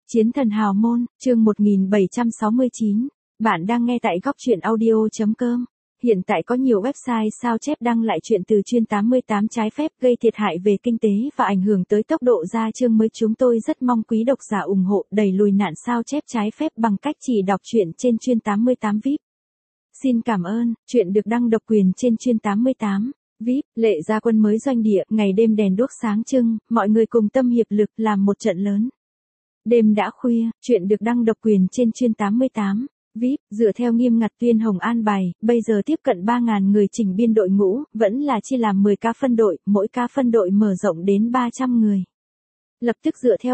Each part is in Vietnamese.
Chiến thần hào môn, chương 1769. Bạn đang nghe tại góc truyện audio.com. Hiện tại có nhiều website sao chép đăng lại chuyện từ chuyên 88 trái phép gây thiệt hại về kinh tế và ảnh hưởng tới tốc độ ra chương mới. Chúng tôi rất mong quý độc giả ủng hộ đẩy lùi nạn sao chép trái phép bằng cách chỉ đọc truyện trên chuyên 88 VIP. Xin cảm ơn, chuyện được đăng độc quyền trên chuyên 88. VIP, Lệ Gia Quân mới doanh địa, ngày đêm đèn đuốc sáng trưng, mọi người cùng tâm hiệp lực làm một trận lớn. Đêm đã khuya, chuyện được đăng độc quyền trên chuyên 88. VIP, dựa theo nghiêm ngặt Tuyên Hồng an bài, bây giờ tiếp cận 3.000 người chỉnh biên đội ngũ, vẫn là chia làm 10 ca phân đội, mỗi ca phân đội mở rộng đến 300 người. Lập tức dựa theo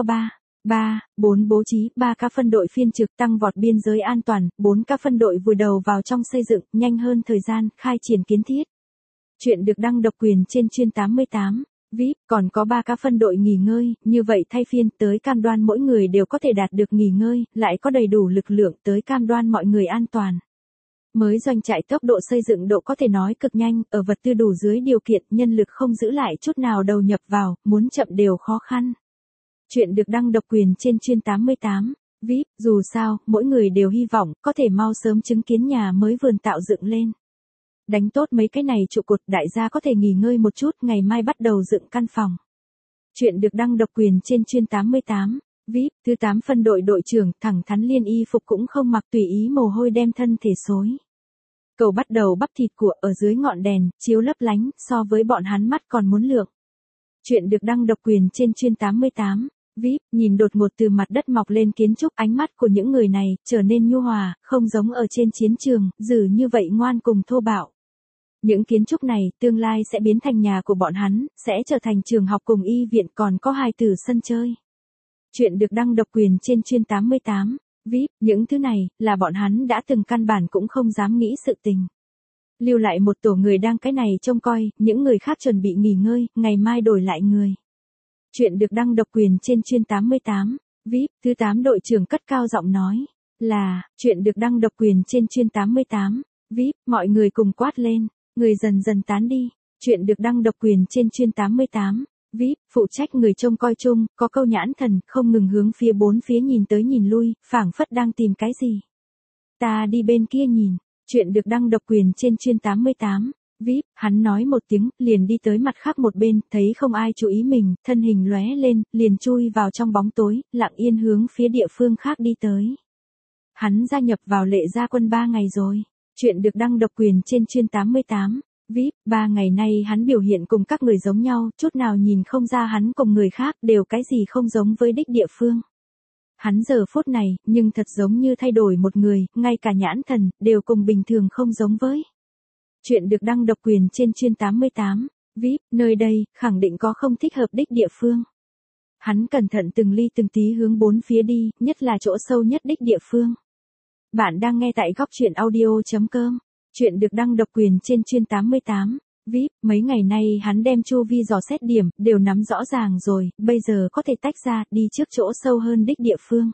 4 bố trí 3 ca phân đội phiên trực tăng vọt biên giới an toàn, 4 ca phân đội vùi đầu vào trong xây dựng, nhanh hơn thời gian, khai triển kiến thiết. Chuyện được đăng độc quyền trên chuyên 88. VIP, còn có 3 ca phân đội nghỉ ngơi, như vậy thay phiên tới cam đoan mỗi người đều có thể đạt được nghỉ ngơi, lại có đầy đủ lực lượng tới cam đoan mọi người an toàn. Mới doanh trại tốc độ xây dựng độ có thể nói cực nhanh, ở vật tư đủ dưới điều kiện, nhân lực không giữ lại chút nào đầu nhập vào, muốn chậm đều khó khăn. Chuyện được đăng độc quyền trên chuyên 88. VIP, dù sao, mỗi người đều hy vọng có thể mau sớm chứng kiến nhà mới vườn tạo dựng lên. Đánh tốt mấy cái này trụ cột, đại gia có thể nghỉ ngơi một chút, ngày mai bắt đầu dựng căn phòng. Chuyện được đăng độc quyền trên chuyên 88. VIP, thứ 8 phân đội đội trưởng, thẳng thắn liên y phục cũng không mặc, tùy ý mồ hôi đem thân thể xối. Cầu bắt đầu bắp thịt của ở dưới ngọn đèn, chiếu lấp lánh, so với bọn hắn mắt còn muốn lượng. Chuyện được đăng độc quyền trên chuyên 88. VIP, nhìn đột ngột từ mặt đất mọc lên kiến trúc, ánh mắt của những người này trở nên nhu hòa, không giống ở trên chiến trường, dữ như vậy ngoan cùng thô bạo. Những kiến trúc này tương lai sẽ biến thành nhà của bọn hắn, sẽ trở thành trường học cùng y viện, còn có hài tử sân chơi. Chuyện được đăng độc quyền trên chuyên 88. VIP, những thứ này là bọn hắn đã từng căn bản cũng không dám nghĩ sự tình. Lưu lại một tổ người đang cái này trông coi, những người khác chuẩn bị nghỉ ngơi, ngày mai đổi lại người. Chuyện được đăng độc quyền trên chuyên 88. VIP, thứ 8 đội trưởng cất cao giọng nói. Chuyện được đăng độc quyền trên chuyên 88. VIP, mọi người cùng quát lên. Người dần dần tán đi. Chuyện được đăng độc quyền trên chuyên 88. VIP, phụ trách người trông coi chung, có câu nhãn thần, không ngừng hướng phía bốn phía nhìn tới nhìn lui, phảng phất đang tìm cái gì. Ta đi bên kia nhìn. Chuyện được đăng độc quyền trên chuyên 88. VIP, hắn nói một tiếng, liền đi tới mặt khác một bên, thấy không ai chú ý mình, thân hình lóe lên, liền chui vào trong bóng tối, lặng yên hướng phía địa phương khác đi tới. Hắn gia nhập vào Lệ Gia Quân 3 ngày rồi. Chuyện được đăng độc quyền trên chuyên 88. VIP, 3 ngày nay hắn biểu hiện cùng các người giống nhau, chút nào nhìn không ra hắn cùng người khác đều cái gì không giống với đích địa phương. Hắn giờ phút này, nhưng thật giống như thay đổi một người, ngay cả nhãn thần, đều cùng bình thường không giống với. Chuyện được đăng độc quyền trên chuyên 88. VIP, nơi đây, khẳng định có không thích hợp đích địa phương. Hắn cẩn thận từng ly từng tí hướng bốn phía đi, nhất là chỗ sâu nhất đích địa phương. Bạn đang nghe tại góc truyện audio.com. Chuyện được đăng độc quyền trên chuyên 88. VIP, mấy ngày nay hắn đem chu vi dò xét điểm, đều nắm rõ ràng rồi, bây giờ có thể tách ra, đi trước chỗ sâu hơn đích địa phương.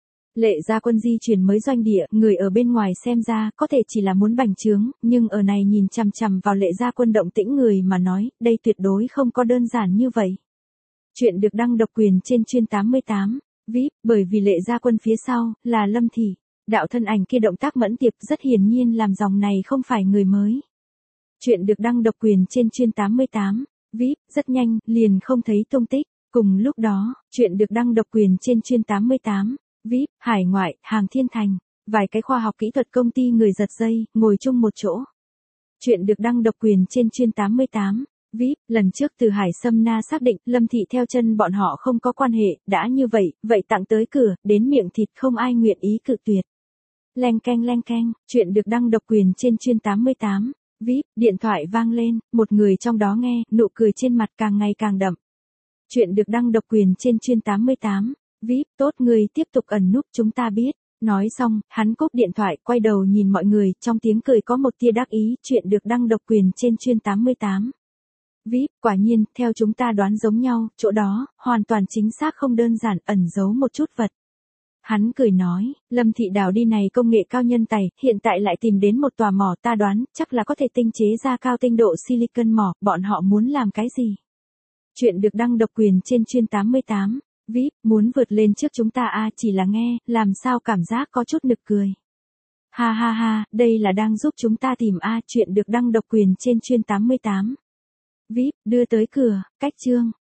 Lệ Gia Quân di chuyển mới doanh địa, người ở bên ngoài xem ra, có thể chỉ là muốn bành trướng, nhưng ở này nhìn chằm chằm vào Lệ Gia Quân động tĩnh người mà nói, đây tuyệt đối không có đơn giản như vậy. Chuyện được đăng độc quyền trên chuyên 88. VIP, bởi vì Lệ Gia Quân phía sau, là Lâm Thị. Đạo thân ảnh kia động tác mẫn tiệp rất hiển nhiên làm dòng này không phải người mới. Chuyện được đăng độc quyền trên chuyên 88. VIP, rất nhanh, liền không thấy tung tích. Cùng lúc đó, chuyện được đăng độc quyền trên chuyên 88. VIP, hải ngoại, Hàng Thiên Thành. Vài cái khoa học kỹ thuật công ty người giật dây, ngồi chung một chỗ. Chuyện được đăng độc quyền trên chuyên 88. VIP, lần trước từ Hải Sâm Na xác định Lâm Thị theo chân bọn họ không có quan hệ, đã như vậy tặng tới cửa, đến miệng thịt không ai nguyện ý cự tuyệt. Leng keng, chuyện được đăng độc quyền trên chuyên 88. VIP, điện thoại vang lên, một người trong đó nghe, nụ cười trên mặt càng ngày càng đậm. Chuyện được đăng độc quyền trên chuyên 88. VIP, tốt người tiếp tục ẩn núp chúng ta biết. Nói xong, hắn cúp điện thoại, quay đầu nhìn mọi người, trong tiếng cười có một tia đắc ý, chuyện được đăng độc quyền trên chuyên 88. VIP, quả nhiên, theo chúng ta đoán giống nhau, chỗ đó, hoàn toàn chính xác không đơn giản, ẩn giấu một chút vật. Hắn cười nói, Lâm Thị đào đi này công nghệ cao nhân tài, hiện tại lại tìm đến một tòa mỏ, ta đoán, chắc là có thể tinh chế ra cao tinh độ silicon mỏ, bọn họ muốn làm cái gì? Chuyện được đăng độc quyền trên chuyên 88. VIP, muốn vượt lên trước chúng ta à, chỉ là nghe, làm sao cảm giác có chút nực cười. Ha ha ha, đây là đang giúp chúng ta tìm chuyện được đăng độc quyền trên chuyên 88. VIP, đưa tới cửa, cách chương.